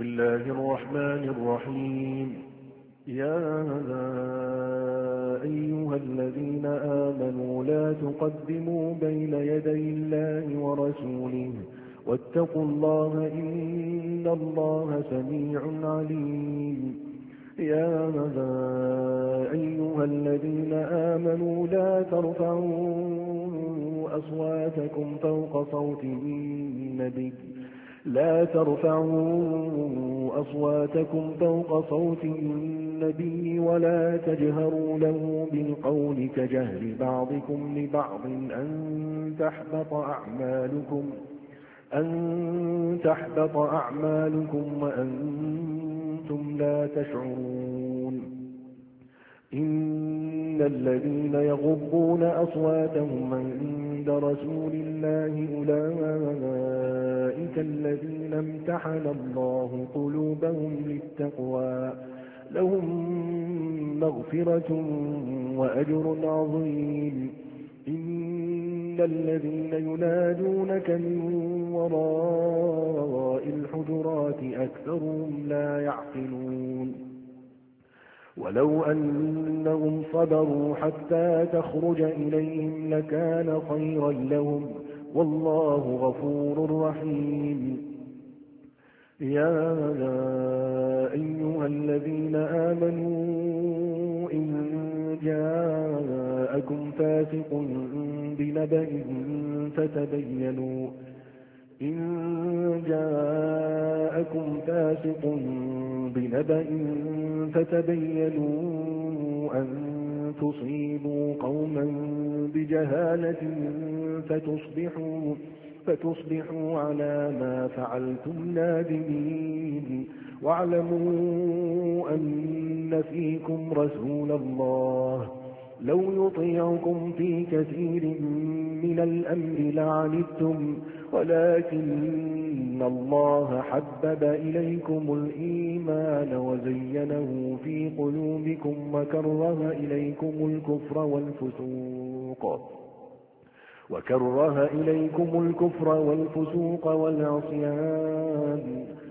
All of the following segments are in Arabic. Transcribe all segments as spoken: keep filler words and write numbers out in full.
بسم الله الرحمن الرحيم. يا أيها الذين آمنوا لا تقدموا بين يدي الله ورسوله واتقوا الله إن الله سميع عليم. يا أيها الذين آمنوا لا ترفعوا أصواتكم فوق صوت النبي لا ترفعوا أصواتكم فوق صوت النبي ولا تجهروا له بالقول كجهر بعضكم لبعض أن تحبط أعمالكم أن تحبط أعمالكم وأنتم لا تشعرون. إن الذين يغضون أصواتهم عند رسول الله أولئك الذين امتحن الله قلوبهم للتقوى لهم مغفرة وأجر عظيم. إن الذين ينادونك من وراء الحجرات أكثرهم لا يعقلون. ولو أنهم صبروا حتى تخرج إليهم لكان خيرا لهم والله غفور رحيم. يا أيها الذين آمنوا إن جاءكم فاسق بنبأ فتبينوا إن جاءكم فاسق بنبأ فتبينوا أن تصيبوا قوما بجهالة فتصبحوا, فتصبحوا على ما فعلتم نادمين. واعلموا أن فيكم رسول الله لو يطيعكم في كثير من الأمر لعنتم ولكن الله حبب إليكم الإيمان وزينه في قلوبكم وكره إليكم الكفر والفسوق وكره إليكم الكفر والفسوق والعصيان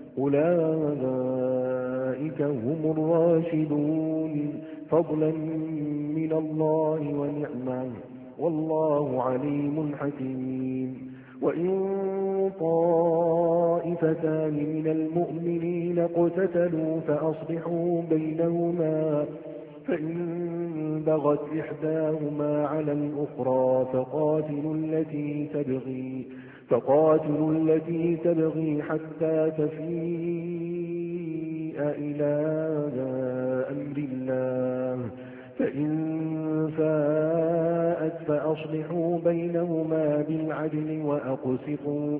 أولئك هم الراشدون فضلا من الله ونعمه والله عليم حكيم. وإن طائفتان من المؤمنين اقتتلوا فأصلحوا بينهما فإن بغت إحداهما على الأخرى فقاتلوا التي تبغي فقاتلوا التي تبغي حتى تفيء إلى أمر الله فإن فاءت فأصلحوا بينهما بالعدل وأقسطوا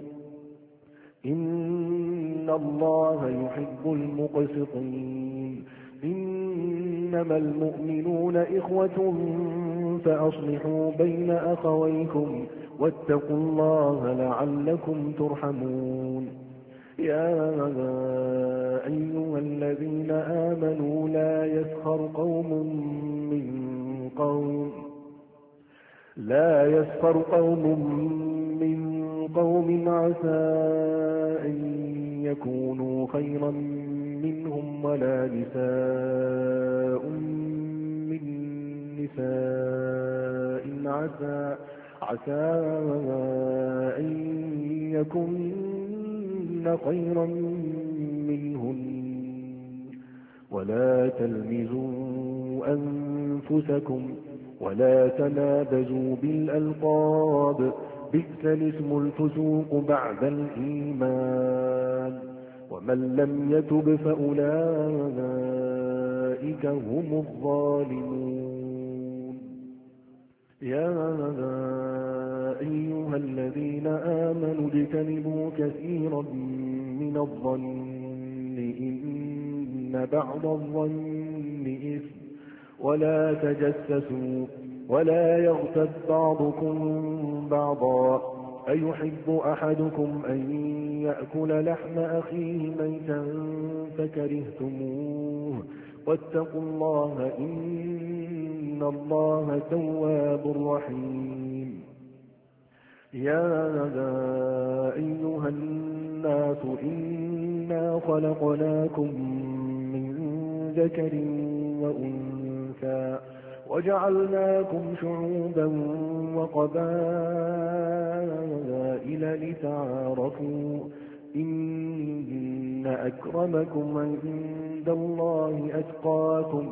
إن الله يحب المقسطين. إنما المؤمنون إخوة فأصلحوا بين أخويكم واتقوا الله لعلكم ترحمون. يا أيها الذين آمنوا لا يسخر قوم من قوم لا يسخر قوم من قوم عسى أن يكونوا خيرا منهم ولا نساء من نساء عسى عسى أن يكن خيرا منهن ولا تلمزوا أنفسكم ولا تنابزوا بالألقاب بئس الاسم الفسوق بعد الإيمان ومن لم يتب فأولئك هم الظالمون. يا أيها الذين آمنوا اجتنبوا كثيرا من الظن إن بعض الظن إثم ولا تجسسوا ولا يغتب بعضكم بعضا أيحب أحدكم أن يأكل لحم أخيه ميتا فكرهتموه واتقوا الله إن الله تواب رحيم. يا أيها الناس إنا خلقناكم من ذكر وأنثى وجعلناكم شعوبا وقبائل لتعارفوا إن أكرمكم عند الله أتقاكم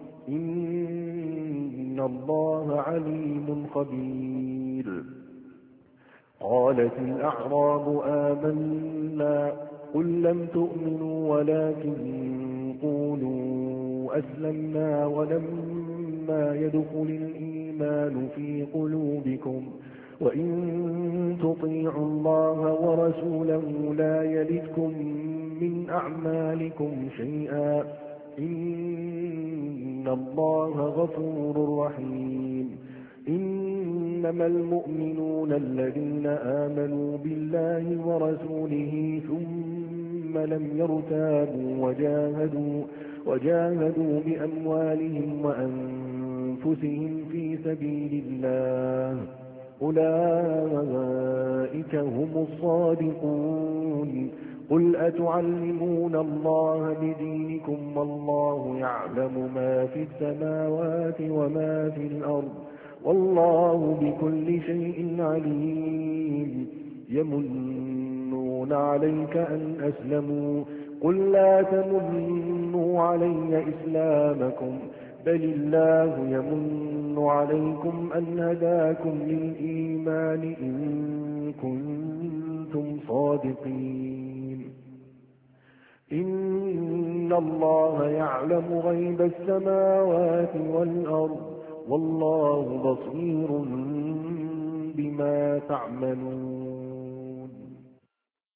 إن الله عليم خبير. قالت الأعراب آمنا قل لم تؤمنوا ولكن قولوا أسلمنا ولما يدخل الإيمان في قلوبكم وإن تطيعوا الله ورسوله لا يلدكم من أعمالكم شيئا إن الله غفور رحيم. إنما المؤمنون الذين آمنوا بالله ورسوله ثم لم يرتابوا وجاهدوا, وجاهدوا بأموالهم وأنفسهم في سبيل الله أولئك هم الصادقون. قل أتعلمون الله بدينكم والله يعلم ما في السماوات وما في الأرض والله بكل شيء عليم. يمنون عليك أن أسلموا قل لا تمنوا علي إسلامكم بل الله يمن عليكم أن هداكم للإيمان إن كنتم صادقين. إن الله يعلم غيب السماوات والأرض والله بصير بما تعملون.